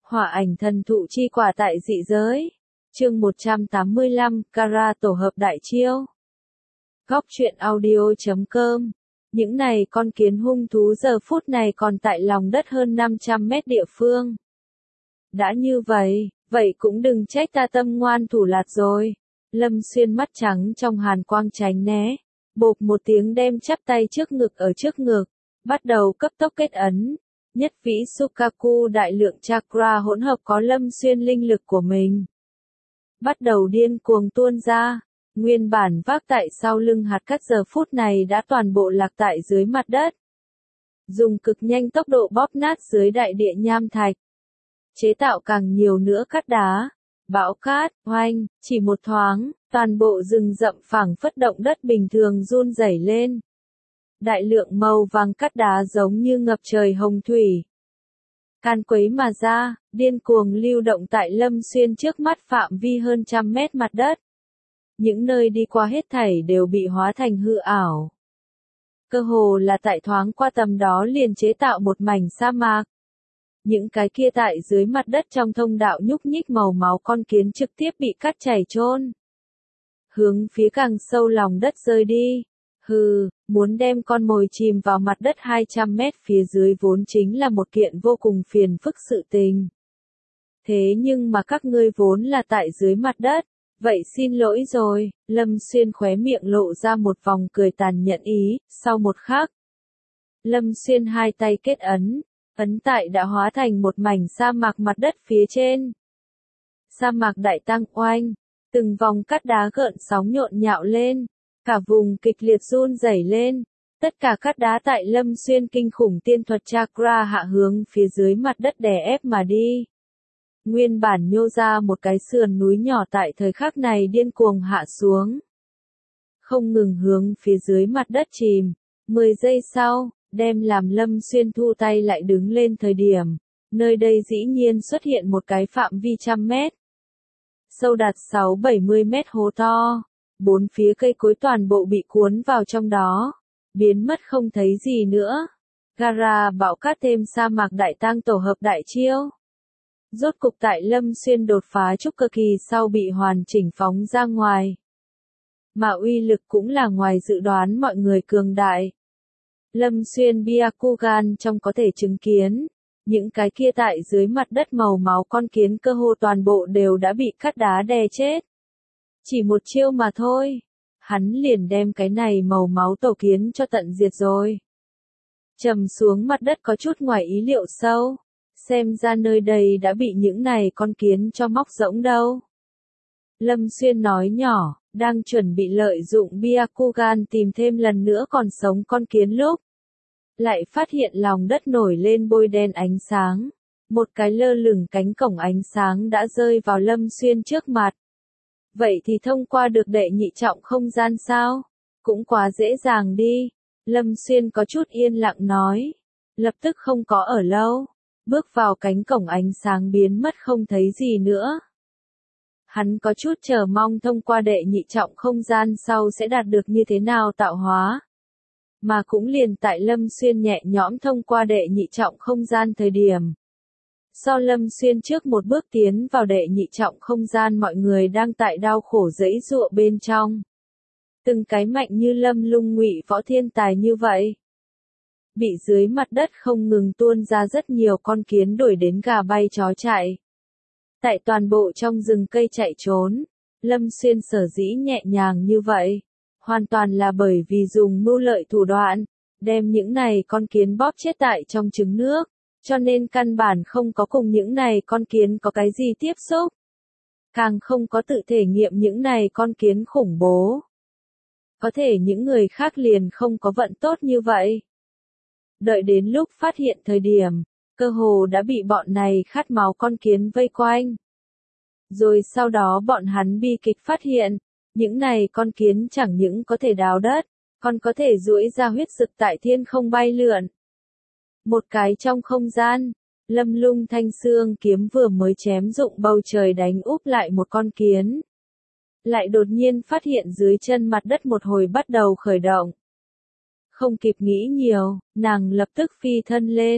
Hỏa ảnh thần thụ chi quả tại dị giới. Chương 185, Kara tổ hợp đại chiêu. Góc truyện audio.com. Những này con kiến hung thú giờ phút này còn tại lòng đất hơn 500 mét địa phương. Đã như vậy, vậy cũng đừng trách ta tâm ngoan thủ lạt rồi. Lâm Xuyên mắt trắng trong hàn quang tránh né. Bộp một tiếng đem chắp tay trước ngực ở trước ngực. Bắt đầu cấp tốc kết ấn. Nhất vĩ Sukaku đại lượng chakra hỗn hợp có Lâm Xuyên linh lực của mình. Bắt đầu điên cuồng tuôn ra. Nguyên bản vác tại sau lưng hạt cát giờ phút này đã toàn bộ lạc tại dưới mặt đất. Dùng cực nhanh tốc độ bóp nát dưới đại địa nham thạch. Chế tạo càng nhiều nữa cát đá. Bão cát, oanh, chỉ một thoáng, toàn bộ rừng rậm phảng phất động đất bình thường run rẩy lên. Đại lượng màu vàng cát đá giống như ngập trời hồng thủy. Can quấy mà ra, điên cuồng lưu động tại Lâm Xuyên trước mắt phạm vi hơn 100 mét mặt đất. Những nơi đi qua hết thảy đều bị hóa thành hư ảo. Cơ hồ là tại thoáng qua tầm đó liền chế tạo một mảnh sa mạc. Những cái kia tại dưới mặt đất trong thông đạo nhúc nhích màu máu con kiến trực tiếp bị cát chảy chôn. Hướng phía càng sâu lòng đất rơi đi. Hừ, muốn đem con mồi chìm vào mặt đất 200 mét phía dưới vốn chính là một kiện vô cùng phiền phức sự tình. Thế nhưng mà các ngươi vốn là tại dưới mặt đất, vậy xin lỗi rồi, Lâm Xuyên khóe miệng lộ ra một vòng cười tàn nhẫn ý, sau một khắc. Lâm Xuyên hai tay kết ấn, ấn tại đã hóa thành một mảnh sa mạc mặt đất phía trên. Sa mạc đại tăng oanh, từng vòng cát đá gợn sóng nhộn nhạo lên. Cả vùng kịch liệt run rẩy lên, tất cả cát đá tại Lâm Xuyên kinh khủng tiên thuật chakra hạ hướng phía dưới mặt đất đè ép mà đi. Nguyên bản nhô ra một cái sườn núi nhỏ tại thời khắc này điên cuồng hạ xuống. Không ngừng hướng phía dưới mặt đất chìm, 10 giây sau, đem làm Lâm Xuyên thu tay lại đứng lên thời điểm, nơi đây dĩ nhiên xuất hiện một cái phạm vi 100 mét. Sâu đạt 6-70 mét hố to. Bốn phía cây cối toàn bộ bị cuốn vào trong đó, biến mất không thấy gì nữa. Kara bão cát thêm sa mạc đại tăng tổ hợp đại chiêu. Rốt cục tại Lâm Xuyên đột phá trúc cơ kỳ sau bị hoàn chỉnh phóng ra ngoài. Mà uy lực cũng là ngoài dự đoán mọi người cường đại. Lâm Xuyên Byakugan trong có thể chứng kiến, những cái kia tại dưới mặt đất màu máu con kiến cơ hồ toàn bộ đều đã bị cát đá đè chết. Chỉ một chiêu mà thôi, hắn liền đem cái này màu máu tổ kiến cho tận diệt rồi. Trầm xuống mặt đất có chút ngoài ý liệu sâu, xem ra nơi đây đã bị những này con kiến cho móc rỗng đâu. Lâm Xuyên nói nhỏ, đang chuẩn bị lợi dụng Byakugan tìm thêm lần nữa còn sống con kiến lúc. Lại phát hiện lòng đất nổi lên bôi đen ánh sáng, một cái lơ lửng cánh cổng ánh sáng đã rơi vào Lâm Xuyên trước mặt. Vậy thì thông qua được đệ nhị trọng không gian sao? Cũng quá dễ dàng đi. Lâm Xuyên có chút yên lặng nói. Lập tức không có ở lâu. Bước vào cánh cổng ánh sáng biến mất không thấy gì nữa. Hắn có chút chờ mong thông qua đệ nhị trọng không gian sau sẽ đạt được như thế nào tạo hóa. Mà cũng liền tại Lâm Xuyên nhẹ nhõm thông qua đệ nhị trọng không gian thời điểm. Do Lâm Xuyên trước một bước tiến vào đệ nhị trọng không gian mọi người đang tại đau khổ giãy giụa bên trong. Từng cái mạnh như Lâm Lung Ngụy võ thiên tài như vậy. Bị dưới mặt đất không ngừng tuôn ra rất nhiều con kiến đuổi đến gà bay chó chạy. Tại toàn bộ trong rừng cây chạy trốn, Lâm Xuyên sở dĩ nhẹ nhàng như vậy. Hoàn toàn là bởi vì dùng mưu lợi thủ đoạn, đem những này con kiến bóp chết tại trong trứng nước. Cho nên căn bản không có cùng những này con kiến có cái gì tiếp xúc. Càng không có tự thể nghiệm những này con kiến khủng bố. Có thể những người khác liền không có vận tốt như vậy. Đợi đến lúc phát hiện thời điểm, cơ hồ đã bị bọn này khát máu con kiến vây quanh. Rồi sau đó bọn hắn bi kịch phát hiện, những này con kiến chẳng những có thể đào đất, còn có thể duỗi ra huyết dực tại thiên không bay lượn. Một cái trong không gian, Lâm Lung thanh xương kiếm vừa mới chém dụng bầu trời đánh úp lại một con kiến. Lại đột nhiên phát hiện dưới chân mặt đất một hồi bắt đầu khởi động. Không kịp nghĩ nhiều, nàng lập tức phi thân lên,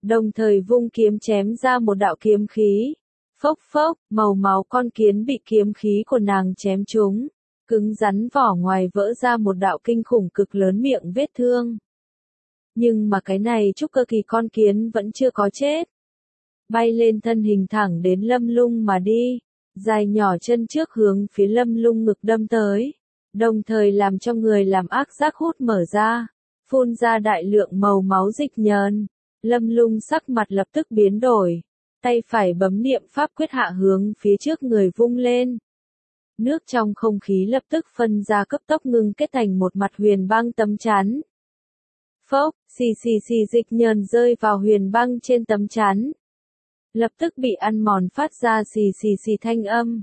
đồng thời vung kiếm chém ra một đạo kiếm khí. Phốc phốc, màu máu con kiến bị kiếm khí của nàng chém trúng, cứng rắn vỏ ngoài vỡ ra một đạo kinh khủng cực lớn miệng vết thương. Nhưng mà cái này trúc cơ kỳ con kiến vẫn chưa có chết. Bay lên thân hình thẳng đến Lâm Lung mà đi, dài nhỏ chân trước hướng phía Lâm Lung ngực đâm tới, đồng thời làm cho người làm ác giác hút mở ra, phun ra đại lượng màu máu dịch nhờn. Lâm Lung sắc mặt lập tức biến đổi, tay phải bấm niệm pháp quyết hạ hướng phía trước người vung lên. Nước trong không khí lập tức phân ra cấp tốc ngưng kết thành một mặt huyền băng tấm chắn. Phốc, xì xì xì dịch nhờn rơi vào huyền băng trên tấm chắn. Lập tức bị ăn mòn phát ra xì xì xì thanh âm.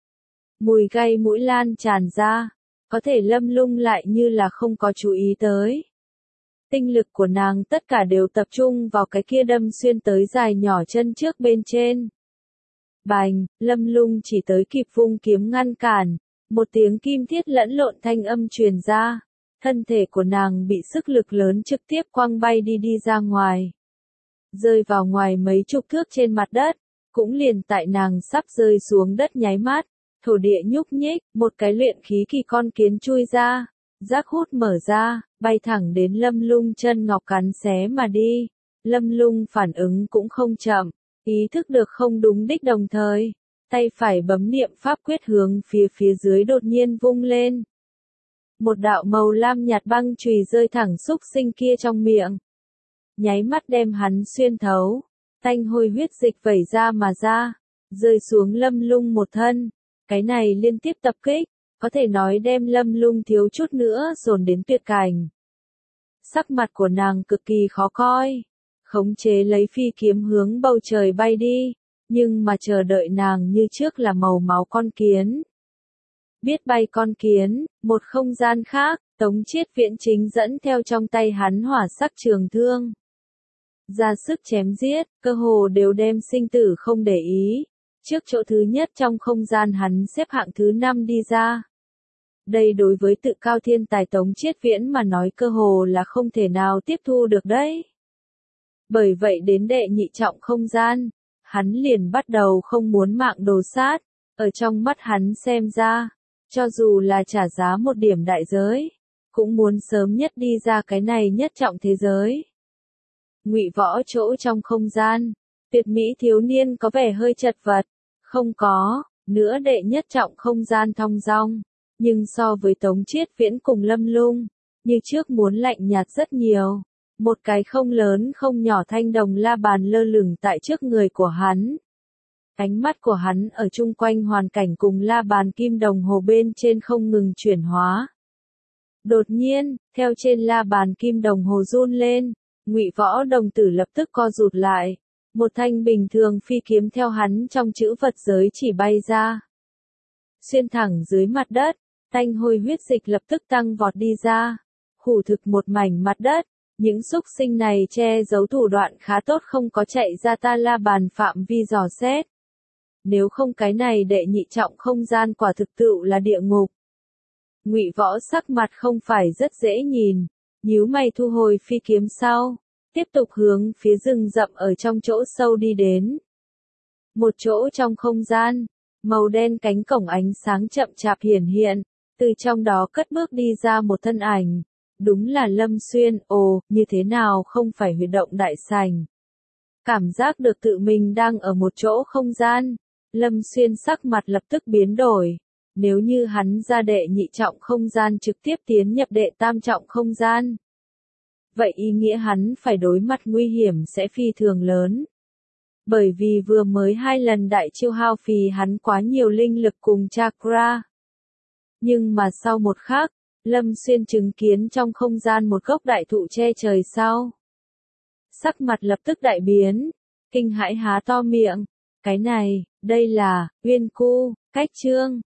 Mùi gây mũi lan tràn ra, có thể Lâm Lung lại như là không có chú ý tới. Tinh lực của nàng tất cả đều tập trung vào cái kia đâm xuyên tới dài nhỏ chân trước bên trên. Bành, Lâm Lung chỉ tới kịp vung kiếm ngăn cản, một tiếng kim thiết lẫn lộn thanh âm truyền ra, thân thể của nàng bị sức lực lớn trực tiếp quăng bay đi ra ngoài. Rơi vào ngoài mấy chục thước trên mặt đất, cũng liền tại nàng sắp rơi xuống đất nháy mắt, thổ địa nhúc nhích, một cái luyện khí kỳ con kiến chui ra, giác hút mở ra, bay thẳng đến Lâm Lung chân ngọc cắn xé mà đi. Lâm Lung phản ứng cũng không chậm, ý thức được không đúng đích đồng thời, tay phải bấm niệm pháp quyết hướng phía dưới đột nhiên vung lên. Một đạo màu lam nhạt băng chùy rơi thẳng xúc sinh kia trong miệng, nháy mắt đem hắn xuyên thấu, tanh hôi huyết dịch vẩy ra mà ra, rơi xuống Lâm Lung một thân. Cái này liên tiếp tập kích, có thể nói đem Lâm Lung thiếu chút nữa dồn đến tuyệt cảnh. Sắc mặt của nàng cực kỳ khó coi, khống chế lấy phi kiếm hướng bầu trời bay đi, nhưng mà chờ đợi nàng như trước là màu máu con kiến. Biết bay con kiến, một không gian khác, Tống Chiết Viễn chính dẫn theo trong tay hắn hỏa sắc trường thương. Ra sức chém giết, cơ hồ đều đem sinh tử không để ý. Trước chỗ thứ nhất trong không gian hắn xếp hạng thứ 5 đi ra. Đây đối với tự cao thiên tài Tống Chiết Viễn mà nói cơ hồ là không thể nào tiếp thu được đấy. Bởi vậy đến đệ nhị trọng không gian, hắn liền bắt đầu không muốn mạng đồ sát, ở trong mắt hắn xem ra, cho dù là trả giá một điểm đại giới, cũng muốn sớm nhất đi ra cái này nhất trọng thế giới. Ngụy Võ chỗ trong không gian, tuyệt mỹ thiếu niên có vẻ hơi chật vật, không có, nữa đệ nhất trọng không gian thong dong, nhưng so với Tống Chiết Viễn cùng Lâm Lung, như trước muốn lạnh nhạt rất nhiều. Một cái không lớn không nhỏ thanh đồng la bàn lơ lửng tại trước người của hắn. Ánh mắt của hắn ở chung quanh hoàn cảnh cùng la bàn kim đồng hồ bên trên không ngừng chuyển hóa. Đột nhiên, theo trên la bàn kim đồng hồ run lên, Ngụy Võ đồng tử lập tức co rụt lại. Một thanh bình thường phi kiếm theo hắn trong chữ vật giới chỉ bay ra. Xuyên thẳng dưới mặt đất, tanh hôi huyết dịch lập tức tăng vọt đi ra. Hủ thực một mảnh mặt đất, những xúc sinh này che giấu thủ đoạn khá tốt không có chạy ra ta la bàn phạm vi dò xét. Nếu không cái này đệ nhị trọng không gian quả thực tựu là địa ngục. Ngụy Võ sắc mặt không phải rất dễ nhìn, nhíu mày thu hồi phi kiếm sau, tiếp tục hướng phía rừng rậm ở trong chỗ sâu đi đến. Một chỗ trong không gian, màu đen cánh cổng ánh sáng chậm chạp hiển hiện, từ trong đó cất bước đi ra một thân ảnh. Đúng là Lâm Xuyên, ồ, như thế nào không phải huy động đại sảnh. Cảm giác được tự mình đang ở một chỗ không gian, Lâm Xuyên sắc mặt lập tức biến đổi. Nếu như hắn ra đệ nhị trọng không gian trực tiếp tiến nhập đệ tam trọng không gian, vậy ý nghĩa hắn phải đối mặt nguy hiểm sẽ phi thường lớn. Bởi vì vừa mới 2 lần đại chiêu hao phí hắn quá nhiều linh lực cùng chakra. Nhưng mà sau một khắc, Lâm Xuyên chứng kiến trong không gian một gốc đại thụ che trời sau. Sắc mặt lập tức đại biến, kinh hãi há to miệng. Cái này, đây là, Uyên Cu, Cách Chương.